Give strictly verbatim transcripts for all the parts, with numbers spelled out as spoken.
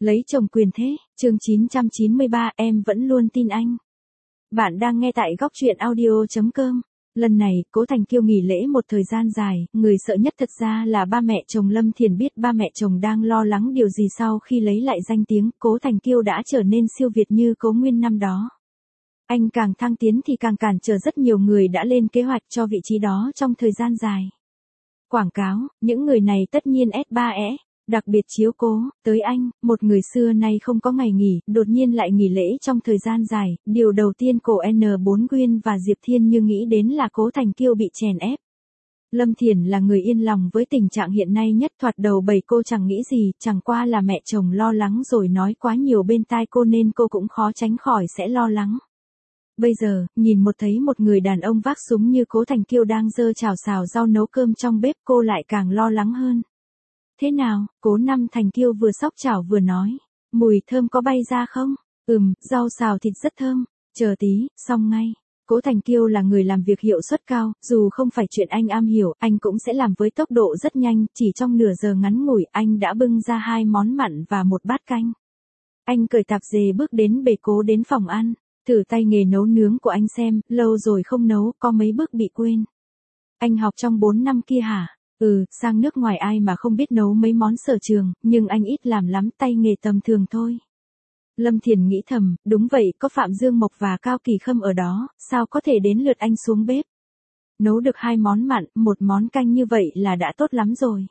Lấy chồng quyền thế, chương chín trăm chín mươi ba, em vẫn luôn tin anh. Bạn đang nghe tại góc truyện audio chấm com. Lần này, Cố Thành Kiêu nghỉ lễ một thời gian dài, người sợ nhất thật ra là ba mẹ chồng Lâm Thiền. Biết ba mẹ chồng đang lo lắng điều gì sau khi lấy lại danh tiếng, Cố Thành Kiêu đã trở nên siêu việt như Cố Nguyên năm đó. Anh càng thăng tiến thì càng cản trở rất nhiều người đã lên kế hoạch cho vị trí đó trong thời gian dài. Quảng cáo, những người này tất nhiên ét ba e. Đặc biệt chiếu cố tới anh, một người xưa nay không có ngày nghỉ, đột nhiên lại nghỉ lễ trong thời gian dài. Điều đầu tiên cổ en bốn Nguyên và Diệp Thiên Như nghĩ đến là Cố Thành Kiêu bị chèn ép. Lâm Thiền là người yên lòng với tình trạng hiện nay nhất. Thoạt đầu bầy cô chẳng nghĩ gì, chẳng qua là mẹ chồng lo lắng rồi nói quá nhiều bên tai cô nên cô cũng khó tránh khỏi sẽ lo lắng. Bây giờ, nhìn một thấy một người đàn ông vác súng như Cố Thành Kiêu đang giơ chảo xào rau nấu cơm trong bếp, cô lại càng lo lắng hơn. Thế nào, Cố Năm Thành Kiêu vừa xóc chảo vừa nói. Mùi thơm có bay ra không? Ừm, rau xào thịt rất thơm. Chờ tí, xong ngay. Cố Thành Kiêu là người làm việc hiệu suất cao, dù không phải chuyện anh am hiểu, anh cũng sẽ làm với tốc độ rất nhanh, chỉ trong nửa giờ ngắn ngủi, anh đã bưng ra hai món mặn và một bát canh. Anh cởi tạp dề bước đến bề Cố đến phòng ăn, thử tay nghề nấu nướng của anh xem, lâu rồi không nấu, có mấy bước bị quên. Anh học trong bốn năm kia hả? Ừ, sang nước ngoài ai mà không biết nấu mấy món sở trường, nhưng anh ít làm lắm, tay nghề tầm thường thôi. Lâm Thiền nghĩ thầm, đúng vậy, có Phạm Dương Mộc và Cao Kỳ Khâm ở đó, sao có thể đến lượt anh xuống bếp. Nấu được hai món mặn, một món canh như vậy là đã tốt lắm rồi.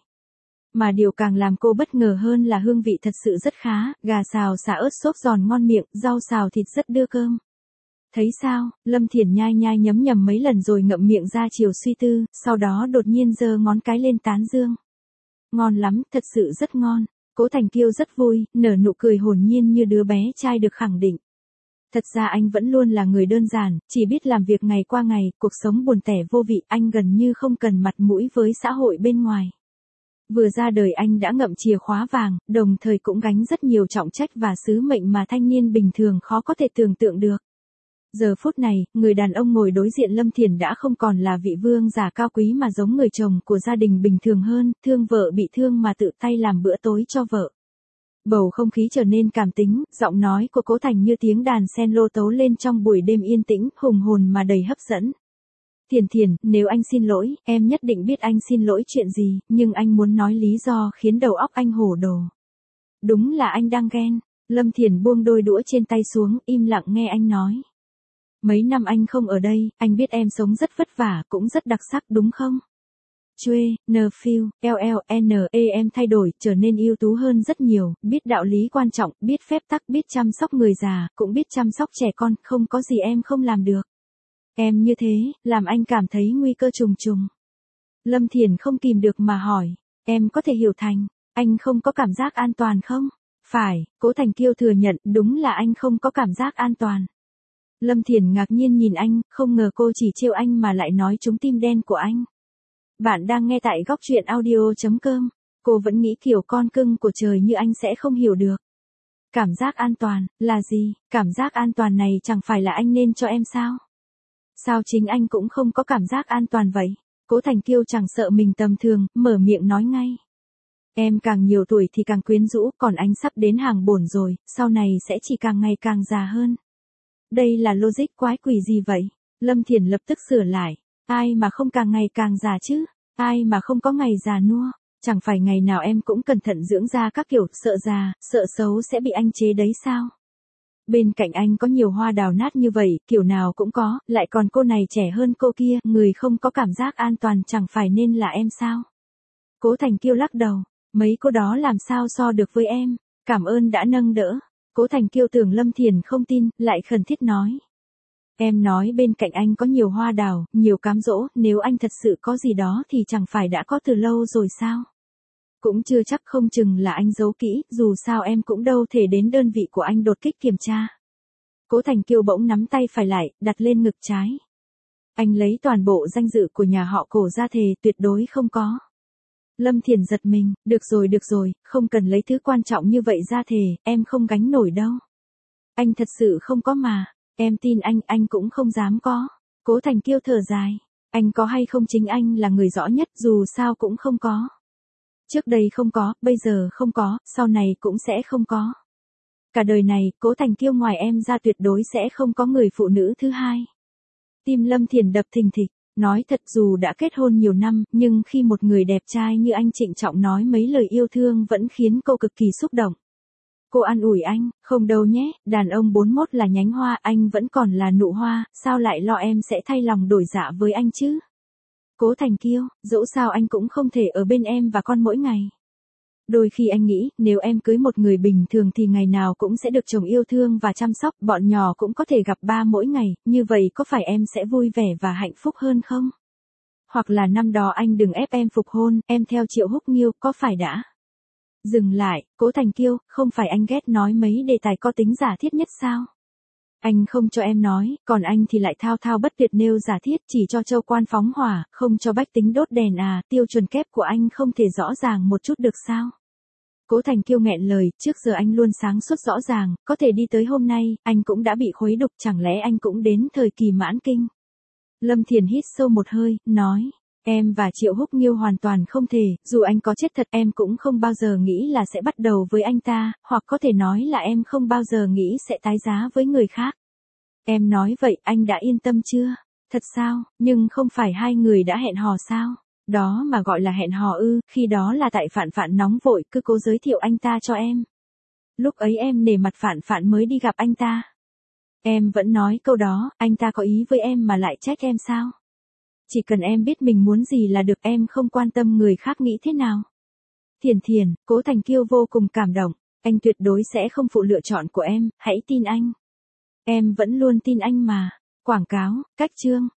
Mà điều càng làm cô bất ngờ hơn là hương vị thật sự rất khá, gà xào xả ớt xốp giòn ngon miệng, rau xào thịt rất đưa cơm. Thấy sao, Lâm Thiền nhai nhai nhấm nhầm mấy lần rồi ngậm miệng ra chiều suy tư, sau đó đột nhiên giơ ngón cái lên tán dương. Ngon lắm, thật sự rất ngon. Cố Thành Kiêu rất vui, nở nụ cười hồn nhiên như đứa bé trai được khẳng định. Thật ra anh vẫn luôn là người đơn giản, chỉ biết làm việc ngày qua ngày, cuộc sống buồn tẻ vô vị, anh gần như không cần mặt mũi với xã hội bên ngoài. Vừa ra đời anh đã ngậm chìa khóa vàng, đồng thời cũng gánh rất nhiều trọng trách và sứ mệnh mà thanh niên bình thường khó có thể tưởng tượng được. Giờ phút này, người đàn ông ngồi đối diện Lâm Thiền đã không còn là vị vương giả cao quý mà giống người chồng của gia đình bình thường hơn, thương vợ bị thương mà tự tay làm bữa tối cho vợ. Bầu không khí trở nên cảm tính, giọng nói của Cố Thành như tiếng đàn sen lô tấu lên trong buổi đêm yên tĩnh, hùng hồn mà đầy hấp dẫn. Thiền Thiền, nếu anh xin lỗi, em nhất định biết anh xin lỗi chuyện gì, nhưng anh muốn nói lý do khiến đầu óc anh hổ đồ. Đúng là anh đang ghen. Lâm Thiền buông đôi đũa trên tay xuống, im lặng nghe anh nói. Mấy năm anh không ở đây, anh biết em sống rất vất vả, cũng rất đặc sắc đúng không? Chuê, nờ phiêu, L L N E em thay đổi, trở nên ưu tú hơn rất nhiều, biết đạo lý quan trọng, biết phép tắc, biết chăm sóc người già, cũng biết chăm sóc trẻ con, không có gì em không làm được. Em như thế, làm anh cảm thấy nguy cơ trùng trùng. Lâm Thiền không kìm được mà hỏi, em có thể hiểu thành, anh không có cảm giác an toàn không? Phải, Cố Thành Kiêu thừa nhận, đúng là anh không có cảm giác an toàn. Lâm Thiền ngạc nhiên nhìn anh, không ngờ cô chỉ trêu anh mà lại nói trúng tim đen của anh. Bạn đang nghe tại góc truyện audio chấm com. Cô vẫn nghĩ kiểu con cưng của trời như anh sẽ không hiểu được. Cảm giác an toàn, là gì? Cảm giác an toàn này chẳng phải là anh nên cho em sao? Sao chính anh cũng không có cảm giác an toàn vậy? Cố Thành Kiêu chẳng sợ mình tầm thường, mở miệng nói ngay. Em càng nhiều tuổi thì càng quyến rũ, còn anh sắp đến hàng bổn rồi, sau này sẽ chỉ càng ngày càng già hơn. Đây là logic quái quỷ gì vậy? Lâm Thiền lập tức sửa lại. Ai mà không càng ngày càng già chứ? Ai mà không có ngày già nua? Chẳng phải ngày nào em cũng cẩn thận dưỡng da các kiểu, sợ già, sợ xấu sẽ bị anh chế đấy sao? Bên cạnh anh có nhiều hoa đào nát như vậy, kiểu nào cũng có, lại còn cô này trẻ hơn cô kia, người không có cảm giác an toàn chẳng phải nên là em sao? Cố Thành Kiêu lắc đầu, mấy cô đó làm sao so được với em, cảm ơn đã nâng đỡ. Cố Thành Kiêu tưởng Lâm Thiền không tin, lại khẩn thiết nói. Em nói bên cạnh anh có nhiều hoa đào, nhiều cám dỗ, nếu anh thật sự có gì đó thì chẳng phải đã có từ lâu rồi sao? Cũng chưa chắc, không chừng là anh giấu kỹ, dù sao em cũng đâu thể đến đơn vị của anh đột kích kiểm tra. Cố Thành Kiêu bỗng nắm tay phải lại, đặt lên ngực trái. Anh lấy toàn bộ danh dự của nhà họ Cổ ra thề, tuyệt đối không có. Lâm Thiền giật mình, được rồi được rồi, không cần lấy thứ quan trọng như vậy ra thề, em không gánh nổi đâu. Anh thật sự không có mà, em tin anh, anh cũng không dám có. Cố Thành Kiêu thở dài, anh có hay không chính anh là người rõ nhất, dù sao cũng không có. Trước đây không có, bây giờ không có, sau này cũng sẽ không có. Cả đời này, Cố Thành Kiêu ngoài em ra tuyệt đối sẽ không có người phụ nữ thứ hai. Tim Lâm Thiền đập thình thịch, nói thật dù đã kết hôn nhiều năm, nhưng khi một người đẹp trai như anh trịnh trọng nói mấy lời yêu thương vẫn khiến cô cực kỳ xúc động. Cô an ủi anh, không đâu nhé, đàn ông bốn mốt là nhánh hoa, anh vẫn còn là nụ hoa, sao lại lo em sẽ thay lòng đổi dạ với anh chứ? Cố Thành Kiêu, dẫu sao anh cũng không thể ở bên em và con mỗi ngày. Đôi khi anh nghĩ, nếu em cưới một người bình thường thì ngày nào cũng sẽ được chồng yêu thương và chăm sóc, bọn nhỏ cũng có thể gặp ba mỗi ngày, như vậy có phải em sẽ vui vẻ và hạnh phúc hơn không? Hoặc là năm đó anh đừng ép em phục hôn, em theo Triệu Húc Nghiêu, có phải đã? Dừng lại, Cố Thành Kiêu, không phải anh ghét nói mấy đề tài có tính giả thiết nhất sao? Anh không cho em nói, còn anh thì lại thao thao bất tuyệt nêu giả thiết, chỉ cho châu quan phóng hỏa, không cho bách tính đốt đèn à, tiêu chuẩn kép của anh không thể rõ ràng một chút được sao? Cố Thành Kiêu nghẹn lời, trước giờ anh luôn sáng suốt rõ ràng, có thể đi tới hôm nay, anh cũng đã bị khuấy đục, chẳng lẽ anh cũng đến thời kỳ mãn kinh? Lâm Thiền hít sâu một hơi, nói, em và Triệu Húc Nghiêu hoàn toàn không thể, dù anh có chết thật em cũng không bao giờ nghĩ là sẽ bắt đầu với anh ta, hoặc có thể nói là em không bao giờ nghĩ sẽ tái giá với người khác. Em nói vậy anh đã yên tâm chưa? Thật sao, nhưng không phải hai người đã hẹn hò sao? Đó mà gọi là hẹn hò ư, khi đó là tại Phạn Phạn nóng vội cứ cố giới thiệu anh ta cho em. Lúc ấy em nể mặt Phạn Phạn mới đi gặp anh ta. Em vẫn nói câu đó, anh ta có ý với em mà lại trách em sao? Chỉ cần em biết mình muốn gì là được, em không quan tâm người khác nghĩ thế nào. Thiền Thiền, Cố Thành Kiêu vô cùng cảm động, anh tuyệt đối sẽ không phụ lựa chọn của em, hãy tin anh. Em vẫn luôn tin anh mà. Quảng cáo, cách chương.